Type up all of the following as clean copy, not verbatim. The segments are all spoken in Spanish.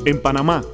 en Panamá.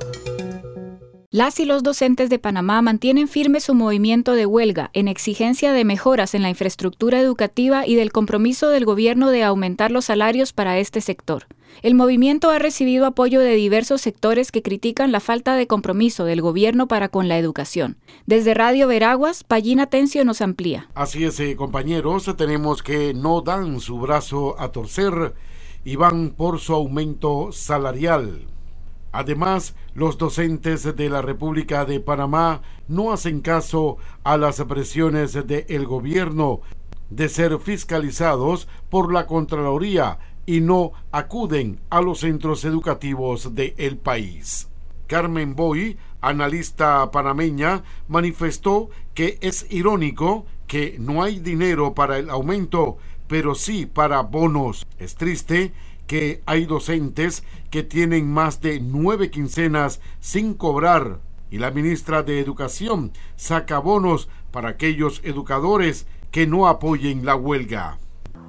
Las y los docentes de Panamá mantienen firme su movimiento de huelga en exigencia de mejoras en la infraestructura educativa y del compromiso del gobierno de aumentar los salarios para este sector. El movimiento ha recibido apoyo de diversos sectores que critican la falta de compromiso del gobierno para con la educación. Desde Radio Veraguas, Payín Atencio nos amplía. Así es, compañeros, tenemos que no dan su brazo a torcer y van por su aumento salarial. Además, los docentes de la República de Panamá no hacen caso a las presiones del gobierno de ser fiscalizados por la Contraloría y no acuden a los centros educativos del país. Carmen Boy, analista panameña, manifestó que es irónico que no hay dinero para el aumento, pero sí para bonos. Es triste que hay docentes que tienen más de 9 quincenas sin cobrar y la ministra de Educación saca bonos para aquellos educadores que no apoyen la huelga.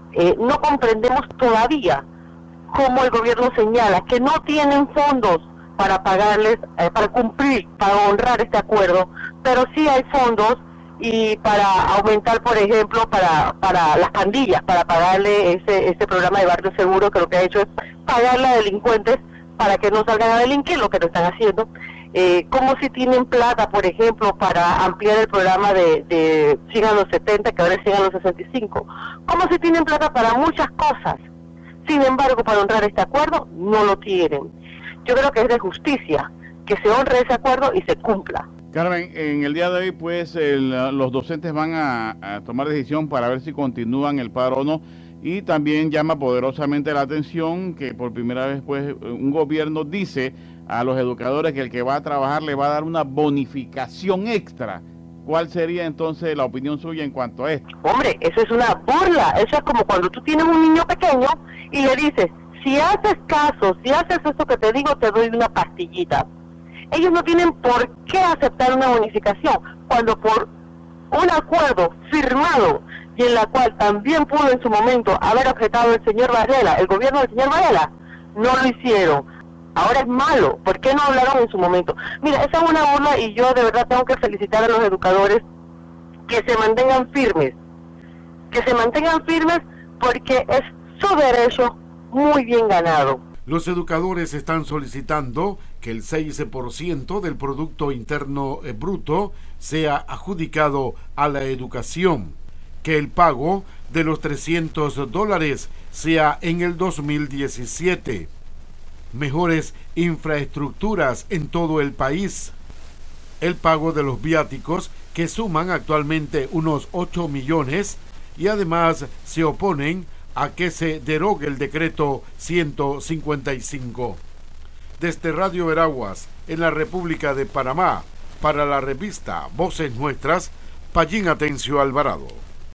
No comprendemos todavía cómo el gobierno señala que no tienen fondos para pagarles, para cumplir, para honrar este acuerdo, pero sí hay fondos y para aumentar, por ejemplo, para las pandillas, para pagarle ese programa de barrio seguro, que lo que ha hecho es pagarle a delincuentes para que no salgan a delinquir, lo que no están haciendo. Como si tienen plata, por ejemplo, para ampliar el programa de 100 a los 70, que ahora es 100 a los 65. Como si tienen plata para muchas cosas. Sin embargo, para honrar este acuerdo, no lo tienen. Yo creo que es de justicia que se honre ese acuerdo y se cumpla. Carmen, en el día de hoy, pues, los docentes van a tomar decisión para ver si continúan el paro o no, y también llama poderosamente la atención que por primera vez, pues, un gobierno dice a los educadores que el que va a trabajar le va a dar una bonificación extra. ¿Cuál sería entonces la opinión suya en cuanto a esto? Hombre, eso es una burla. Eso es como cuando tú tienes un niño pequeño y le dices, si haces caso, si haces esto que te digo, te doy una pastillita. Ellos no tienen por qué aceptar una bonificación, cuando por un acuerdo firmado y en la cual también pudo en su momento haber objetado el señor Varela, el gobierno del señor Varela, no lo hicieron. Ahora es malo. ¿Por qué no hablaron en su momento? Mira, esa es una burla y yo de verdad tengo que felicitar a los educadores que se mantengan firmes. Que se mantengan firmes porque es su derecho muy bien ganado. Los educadores están solicitando que el 6% del Producto Interno Bruto sea adjudicado a la educación, que el pago de los $300 sea en el 2017, mejores infraestructuras en todo el país, el pago de los viáticos que suman actualmente unos 8 millones y además se oponen a que se derogue el decreto 155. Desde Radio Veraguas, en la República de Panamá, para la revista Voces Nuestras, Payín Atencio Alvarado.